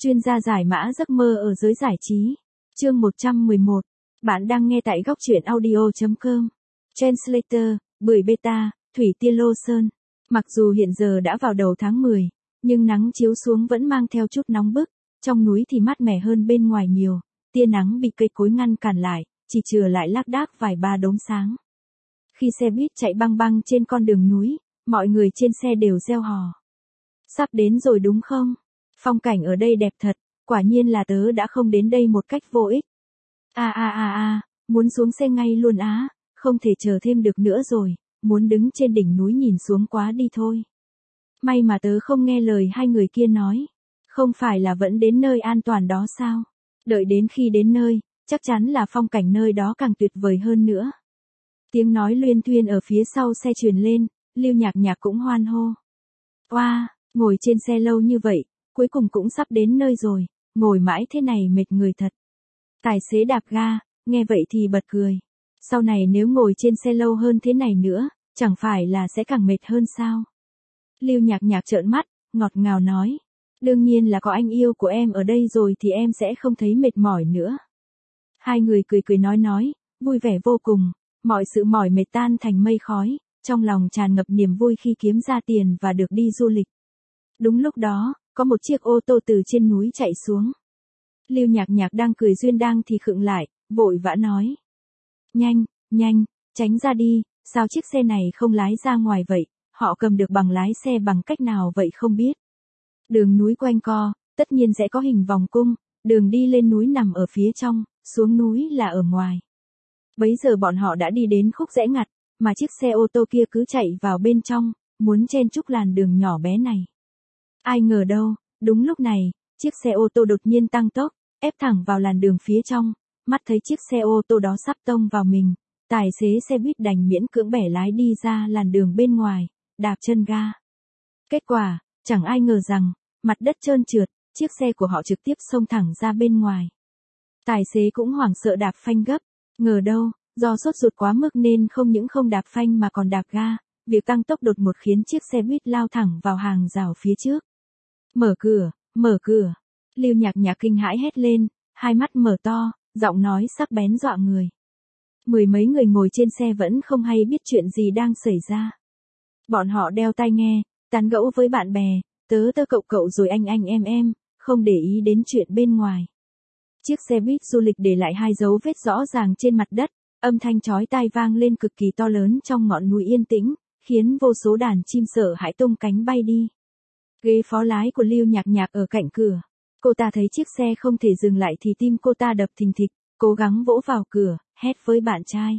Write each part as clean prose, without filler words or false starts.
Chuyên gia giải mã giấc mơ ở giới giải trí. Chương 111. Bạn đang nghe tại góc truyện audio.com. Translator, Bưởi Beta, Thủy Tiên Lô Sơn. Mặc dù hiện giờ đã vào đầu tháng 10, nhưng nắng chiếu xuống vẫn mang theo chút nóng bức. Trong núi thì mát mẻ hơn bên ngoài nhiều, tia nắng bị cây cối ngăn cản lại, chỉ chừa lại lác đác vài ba đốm sáng. Khi xe buýt chạy băng băng trên con đường núi, mọi người trên xe đều reo hò. Sắp đến rồi đúng không? Phong cảnh ở đây đẹp thật, quả nhiên là tớ đã không đến đây một cách vô ích. Muốn xuống xe ngay luôn á, không thể chờ thêm được nữa rồi, muốn đứng trên đỉnh núi nhìn xuống quá đi thôi. May mà tớ không nghe lời hai người kia nói, không phải là vẫn đến nơi an toàn đó sao? Đợi đến khi đến nơi, chắc chắn là phong cảnh nơi đó càng tuyệt vời hơn nữa. Tiếng nói luyên thuyên ở phía sau xe truyền lên, Lưu Nhạc Nhạc cũng hoan hô. Oa, ngồi trên xe lâu như vậy, cuối cùng cũng sắp đến nơi rồi, ngồi mãi thế này mệt người thật. Tài xế đạp ga, nghe vậy thì bật cười. Sau này nếu ngồi trên xe lâu hơn thế này nữa, chẳng phải là sẽ càng mệt hơn sao? Lưu Nhạc Nhạc trợn mắt, ngọt ngào nói. Đương nhiên là có anh yêu của em ở đây rồi thì em sẽ không thấy mệt mỏi nữa. Hai người cười cười nói, vui vẻ vô cùng, mọi sự mỏi mệt tan thành mây khói, trong lòng tràn ngập niềm vui khi kiếm ra tiền và được đi du lịch. Đúng lúc đó, có một chiếc ô tô từ trên núi chạy xuống. Lưu Nhạc Nhạc đang cười duyên đang thì khựng lại, vội vã nói. Nhanh, tránh ra đi, sao chiếc xe này không lái ra ngoài vậy, họ cầm được bằng lái xe bằng cách nào vậy không biết. Đường núi quanh co, tất nhiên sẽ có hình vòng cung, đường đi lên núi nằm ở phía trong, xuống núi là ở ngoài. Bấy giờ bọn họ đã đi đến khúc rẽ ngặt, mà chiếc xe ô tô kia cứ chạy vào bên trong, muốn chen chúc làn đường nhỏ bé này. Ai ngờ đâu, đúng lúc này, chiếc xe ô tô đột nhiên tăng tốc, ép thẳng vào làn đường phía trong, mắt thấy chiếc xe ô tô đó sắp tông vào mình, tài xế xe buýt đành miễn cưỡng bẻ lái đi ra làn đường bên ngoài, đạp chân ga. Kết quả, chẳng ai ngờ rằng, mặt đất trơn trượt, chiếc xe của họ trực tiếp xông thẳng ra bên ngoài. Tài xế cũng hoảng sợ đạp phanh gấp, ngờ đâu, do sốt ruột quá mức nên không những không đạp phanh mà còn đạp ga, việc tăng tốc đột ngột khiến chiếc xe buýt lao thẳng vào hàng rào phía trước. Mở cửa, Lưu Nhạc Nhạc kinh hãi hét lên, hai mắt mở to, giọng nói sắc bén dọa người. Mười mấy người ngồi trên xe vẫn không hay biết chuyện gì đang xảy ra. Bọn họ đeo tai nghe, tán gẫu với bạn bè, tớ cậu rồi anh em, không để ý đến chuyện bên ngoài. Chiếc xe buýt du lịch để lại hai dấu vết rõ ràng trên mặt đất, âm thanh chói tai vang lên cực kỳ to lớn trong ngọn núi yên tĩnh, khiến vô số đàn chim sợ hãi tung cánh bay đi. Ghế phó lái của Lưu Nhạc Nhạc ở cạnh cửa. Cô ta thấy chiếc xe không thể dừng lại thì tim cô ta đập thình thịch, cố gắng vỗ vào cửa, hét với bạn trai.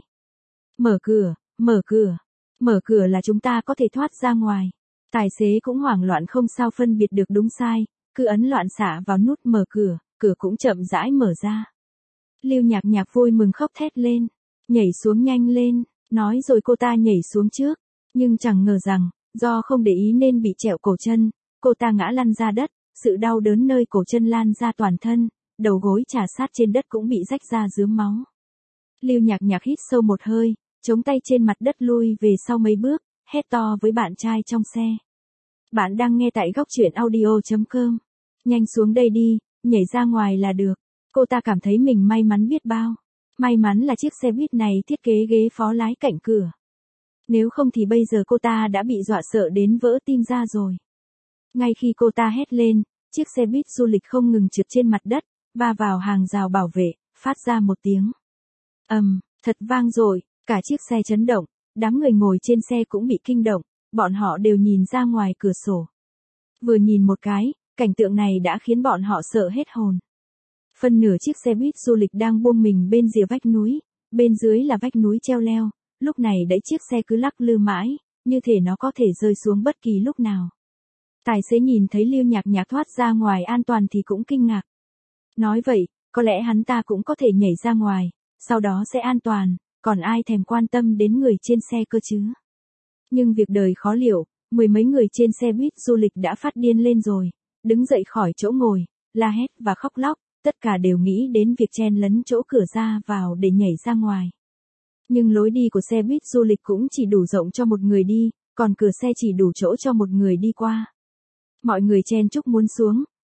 Mở cửa là chúng ta có thể thoát ra ngoài. Tài xế cũng hoảng loạn không sao phân biệt được đúng sai, cứ ấn loạn xạ vào nút mở cửa, cửa cũng chậm rãi mở ra. Lưu Nhạc Nhạc vui mừng khóc thét lên, nhảy xuống nhanh lên, nói rồi cô ta nhảy xuống trước, nhưng chẳng ngờ rằng, do không để ý nên bị trẹo cổ chân, cô ta ngã lăn ra đất, sự đau đớn nơi cổ chân lan ra toàn thân, đầu gối chà sát trên đất cũng bị rách ra rướm máu. Lưu Nhạc Nhạc hít sâu một hơi, chống tay trên mặt đất lui về sau mấy bước, hét to với bạn trai trong xe. Bạn đang nghe tại góc truyện audio.com. Nhanh xuống đây đi, nhảy ra ngoài là được. Cô ta cảm thấy mình may mắn biết bao. May mắn là chiếc xe buýt này thiết kế ghế phó lái cạnh cửa. Nếu không thì bây giờ cô ta đã bị dọa sợ đến vỡ tim ra rồi. Ngay khi cô ta hét lên, chiếc xe buýt du lịch không ngừng trượt trên mặt đất, va vào hàng rào bảo vệ, phát ra một tiếng thật vang dội, cả chiếc xe chấn động, đám người ngồi trên xe cũng bị kinh động, bọn họ đều nhìn ra ngoài cửa sổ. Vừa nhìn một cái, cảnh tượng này đã khiến bọn họ sợ hết hồn. Phân nửa chiếc xe buýt du lịch đang buông mình bên rìa vách núi, bên dưới là vách núi treo leo, lúc này đấy chiếc xe cứ lắc lư mãi, như thể nó có thể rơi xuống bất kỳ lúc nào. Tài xế nhìn thấy Lưu Nhạc Nhạc thoát ra ngoài an toàn thì cũng kinh ngạc. Nói vậy, có lẽ hắn ta cũng có thể nhảy ra ngoài, sau đó sẽ an toàn, còn ai thèm quan tâm đến người trên xe cơ chứ. Nhưng việc đời khó liệu, mười mấy người trên xe buýt du lịch đã phát điên lên rồi, đứng dậy khỏi chỗ ngồi, la hét và khóc lóc, tất cả đều nghĩ đến việc chen lấn chỗ cửa ra vào để nhảy ra ngoài. Nhưng lối đi của xe buýt du lịch cũng chỉ đủ rộng cho một người đi, còn cửa xe chỉ đủ chỗ cho một người đi qua. Mọi người chen chúc muốn xuống,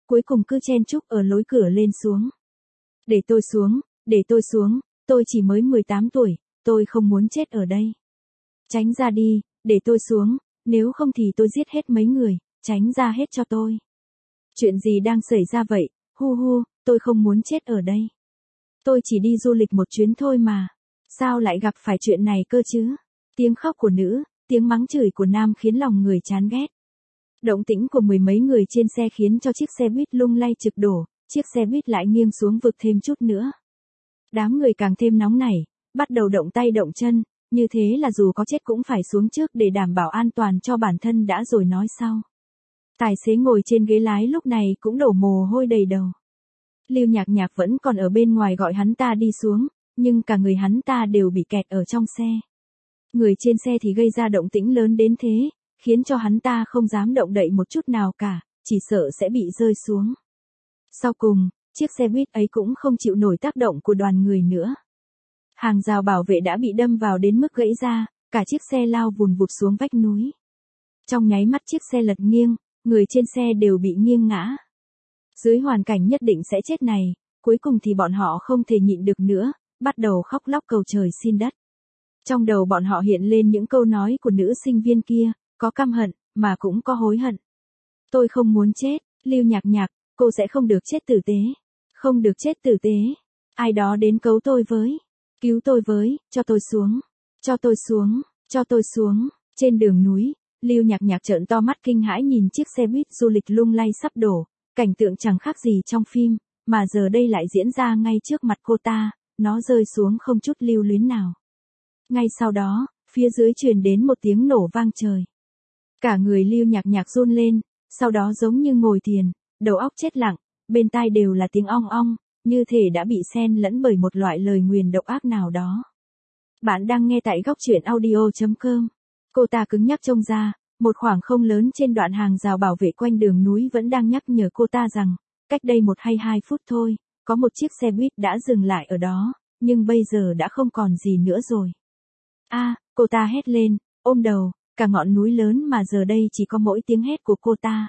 cuối cùng cứ chen chúc ở lối cửa lên xuống. Để tôi xuống, để tôi xuống, tôi chỉ mới 18 tuổi, tôi không muốn chết ở đây. Tránh ra đi, để tôi xuống, nếu không thì tôi giết hết mấy người, tránh ra hết cho tôi. Chuyện gì đang xảy ra vậy, hu hu, tôi không muốn chết ở đây. Tôi chỉ đi du lịch một chuyến thôi mà. Sao lại gặp phải chuyện này cơ chứ? Tiếng khóc của nữ, tiếng mắng chửi của nam khiến lòng người chán ghét. Động tĩnh của mười mấy người trên xe khiến cho chiếc xe buýt lung lay trực đổ, chiếc xe buýt lại nghiêng xuống vực thêm chút nữa. Đám người càng thêm nóng nảy, bắt đầu động tay động chân, như thế là dù có chết cũng phải xuống trước để đảm bảo an toàn cho bản thân đã rồi nói sau. Tài xế ngồi trên ghế lái lúc này cũng đổ mồ hôi đầy đầu. Lưu Nhạc Nhạc vẫn còn ở bên ngoài gọi hắn ta đi xuống, nhưng cả người hắn ta đều bị kẹt ở trong xe. Người trên xe thì gây ra động tĩnh lớn đến thế, khiến cho hắn ta không dám động đậy một chút nào cả, chỉ sợ sẽ bị rơi xuống. Sau cùng, chiếc xe buýt ấy cũng không chịu nổi tác động của đoàn người nữa. Hàng rào bảo vệ đã bị đâm vào đến mức gãy ra, cả chiếc xe lao vùn vụt xuống vách núi. Trong nháy mắt chiếc xe lật nghiêng, người trên xe đều bị nghiêng ngã. Dưới hoàn cảnh nhất định sẽ chết này, cuối cùng thì bọn họ không thể nhịn được nữa, bắt đầu khóc lóc cầu trời xin đất. Trong đầu bọn họ hiện lên những câu nói của nữ sinh viên kia, có căm hận, mà cũng có hối hận. Tôi không muốn chết, Lưu Nhạc Nhạc, cô sẽ không được chết tử tế. Không được chết tử tế. Ai đó đến cứu tôi với. Cứu tôi với, cho tôi xuống. Cho tôi xuống, cho tôi xuống. Trên đường núi, Lưu Nhạc Nhạc trợn to mắt kinh hãi nhìn chiếc xe buýt du lịch lung lay sắp đổ. Cảnh tượng chẳng khác gì trong phim, mà giờ đây lại diễn ra ngay trước mặt cô ta, nó rơi xuống không chút lưu luyến nào. Ngay sau đó, phía dưới truyền đến một tiếng nổ vang trời. Cả người Lưu Nhạc Nhạc run lên, sau đó giống như ngồi thiền, đầu óc chết lặng, bên tai đều là tiếng ong ong, như thể đã bị xen lẫn bởi một loại lời nguyền độc ác nào đó. Bạn đang nghe tại góc truyện audio.com. Cô ta cứng nhắc trông ra, một khoảng không lớn trên đoạn hàng rào bảo vệ quanh đường núi vẫn đang nhắc nhở cô ta rằng, cách đây 1 hay 2 phút thôi, có một chiếc xe buýt đã dừng lại ở đó, nhưng bây giờ đã không còn gì nữa rồi. Cô ta hét lên, ôm đầu, cả ngọn núi lớn mà giờ đây chỉ có mỗi tiếng hét của cô ta.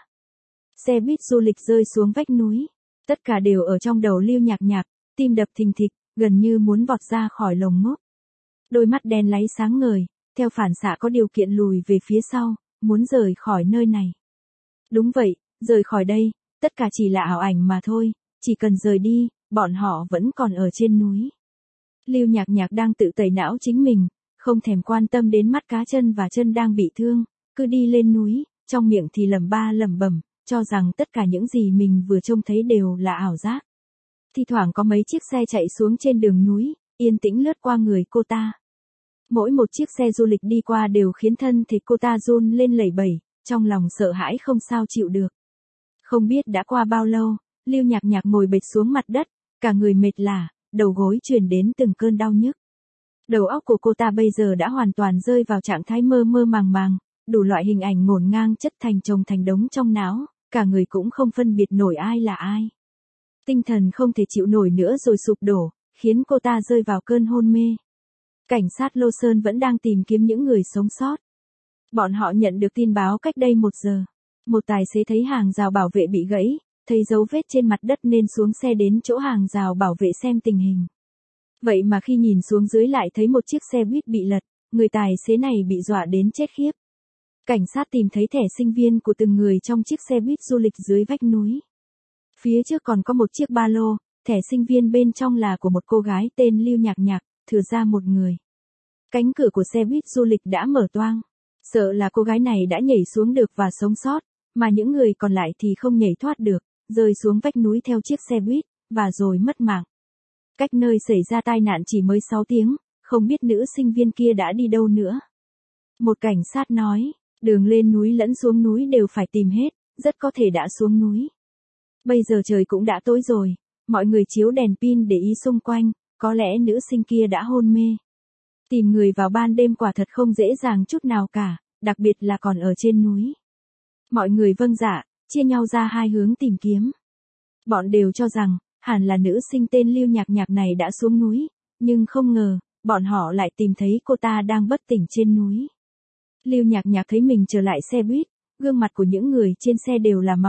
Xe buýt du lịch rơi xuống vách núi, tất cả đều ở trong đầu Lưu Nhạc Nhạc, tim đập thình thịch, gần như muốn vọt ra khỏi lồng ngốc. Đôi mắt đen láy sáng ngời, theo phản xạ có điều kiện lùi về phía sau, muốn rời khỏi nơi này. Đúng vậy, rời khỏi đây, tất cả chỉ là ảo ảnh mà thôi, chỉ cần rời đi, bọn họ vẫn còn ở trên núi. Lưu Nhạc Nhạc đang tự tẩy não chính mình, không thèm quan tâm đến mắt cá chân và chân đang bị thương, cứ đi lên núi, trong miệng thì lẩm bẩm, cho rằng tất cả những gì mình vừa trông thấy đều là ảo giác. Thi thoảng có mấy chiếc xe chạy xuống trên đường núi, yên tĩnh lướt qua người cô ta. Mỗi một chiếc xe du lịch đi qua đều khiến thân thể cô ta run lên lẩy bẩy, trong lòng sợ hãi không sao chịu được. Không biết đã qua bao lâu, Lưu Nhạc Nhạc ngồi bệt xuống mặt đất, cả người mệt lả, đầu gối truyền đến từng cơn đau nhức. Đầu óc của cô ta bây giờ đã hoàn toàn rơi vào trạng thái mơ mơ màng, đủ loại hình ảnh ngổn ngang chất thành chồng thành đống trong não, cả người cũng không phân biệt nổi ai là ai. Tinh thần không thể chịu nổi nữa rồi sụp đổ, khiến cô ta rơi vào cơn hôn mê. Cảnh sát Lô Sơn vẫn đang tìm kiếm những người sống sót. Bọn họ nhận được tin báo cách đây 1 giờ. Một tài xế thấy hàng rào bảo vệ bị gãy, thấy dấu vết trên mặt đất nên xuống xe đến chỗ hàng rào bảo vệ xem tình hình. Vậy mà khi nhìn xuống dưới lại thấy một chiếc xe buýt bị lật, người tài xế này bị dọa đến chết khiếp. Cảnh sát tìm thấy thẻ sinh viên của từng người trong chiếc xe buýt du lịch dưới vách núi. Phía trước còn có một chiếc ba lô, thẻ sinh viên bên trong là của một cô gái tên Lưu Nhạc Nhạc, thừa ra một người. Cánh cửa của xe buýt du lịch đã mở toang. Sợ là cô gái này đã nhảy xuống được và sống sót, mà những người còn lại thì không nhảy thoát được, rơi xuống vách núi theo chiếc xe buýt, và rồi mất mạng. Cách nơi xảy ra tai nạn chỉ mới 6 tiếng, không biết nữ sinh viên kia đã đi đâu nữa. Một cảnh sát nói, đường lên núi lẫn xuống núi đều phải tìm hết, rất có thể đã xuống núi. Bây giờ trời cũng đã tối rồi, mọi người chiếu đèn pin để ý xung quanh, có lẽ nữ sinh kia đã hôn mê. Tìm người vào ban đêm quả thật không dễ dàng chút nào cả, đặc biệt là còn ở trên núi. Mọi người vâng dạ, chia nhau ra 2 hướng tìm kiếm. Bọn đều cho rằng, hẳn là nữ sinh tên Lưu Nhạc Nhạc này đã xuống núi, nhưng không ngờ, bọn họ lại tìm thấy cô ta đang bất tỉnh trên núi. Lưu Nhạc Nhạc thấy mình trở lại xe buýt, gương mặt của những người trên xe đều là máu,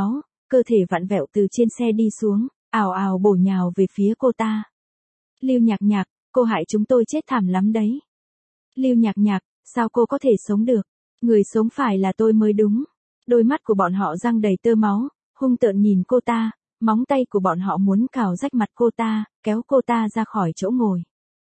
cơ thể vặn vẹo từ trên xe đi xuống, ào ào bổ nhào về phía cô ta. Lưu Nhạc Nhạc, cô hại chúng tôi chết thảm lắm đấy. Lưu Nhạc Nhạc, sao cô có thể sống được? Người sống phải là tôi mới đúng. Đôi mắt của bọn họ răng đầy tơ máu, hung tợn nhìn cô ta, móng tay của bọn họ muốn cào rách mặt cô ta, kéo cô ta ra khỏi chỗ ngồi.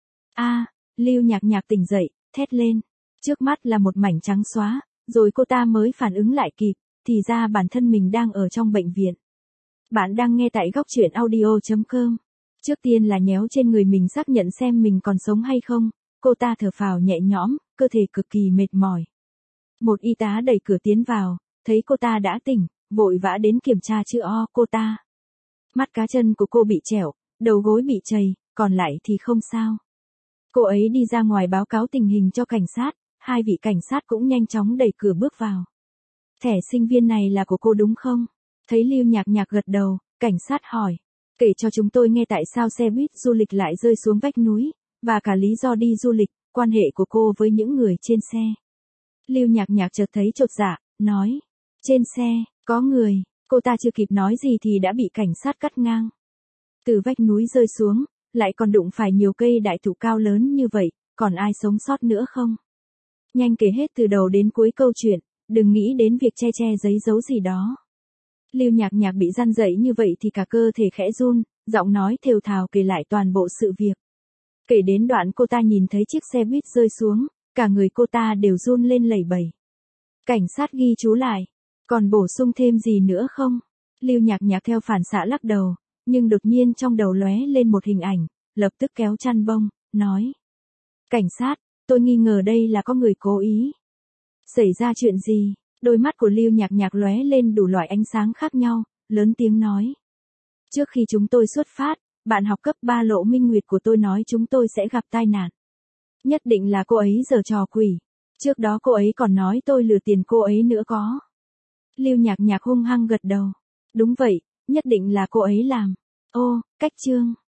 Lưu Nhạc Nhạc tỉnh dậy, thét lên. Trước mắt là một mảnh trắng xóa, rồi cô ta mới phản ứng lại kịp, thì ra bản thân mình đang ở trong bệnh viện. Bạn đang nghe tại góc truyện audio.com. Trước tiên là nhéo trên người mình xác nhận xem mình còn sống hay không, cô ta thở phào nhẹ nhõm, cơ thể cực kỳ mệt mỏi. Một y tá đẩy cửa tiến vào, thấy cô ta đã tỉnh, vội vã đến kiểm tra chữa cô ta. Mắt cá chân của cô bị trẹo, đầu gối bị trầy, còn lại thì không sao. Cô ấy đi ra ngoài báo cáo tình hình cho cảnh sát, hai vị cảnh sát cũng nhanh chóng đẩy cửa bước vào. Thẻ sinh viên này là của cô đúng không? Thấy Lưu Nhạc Nhạc gật đầu, cảnh sát hỏi. Kể cho chúng tôi nghe tại sao xe buýt du lịch lại rơi xuống vách núi, và cả lý do đi du lịch, quan hệ của cô với những người trên xe. Lưu Nhạc Nhạc chợt thấy chột dạ, nói. Trên xe, có người, cô ta chưa kịp nói gì thì đã bị cảnh sát cắt ngang. Từ vách núi rơi xuống, lại còn đụng phải nhiều cây đại thụ cao lớn như vậy, còn ai sống sót nữa không? Nhanh kể hết từ đầu đến cuối câu chuyện, đừng nghĩ đến việc che giấy giấu gì đó. Lưu Nhạc Nhạc bị răn dậy như vậy thì cả cơ thể khẽ run, giọng nói thều thào kể lại toàn bộ sự việc. Kể đến đoạn cô ta nhìn thấy chiếc xe buýt rơi xuống, cả người cô ta đều run lên lẩy bẩy. Cảnh sát ghi chú lại, còn bổ sung thêm gì nữa không? Lưu Nhạc Nhạc theo phản xạ lắc đầu, nhưng đột nhiên trong đầu lóe lên một hình ảnh, lập tức kéo chăn bông, nói. Cảnh sát, tôi nghi ngờ đây là có người cố ý. Xảy ra chuyện gì? Đôi mắt của Lưu Nhạc Nhạc lóe lên đủ loại ánh sáng khác nhau, lớn tiếng nói. Trước khi chúng tôi xuất phát, bạn học cấp 3 Lộ Minh Nguyệt của tôi nói chúng tôi sẽ gặp tai nạn. Nhất định là cô ấy giở trò quỷ. Trước đó cô ấy còn nói tôi lừa tiền cô ấy nữa có. Lưu Nhạc Nhạc hung hăng gật đầu. Đúng vậy, nhất định là cô ấy làm. Ô, cách chương.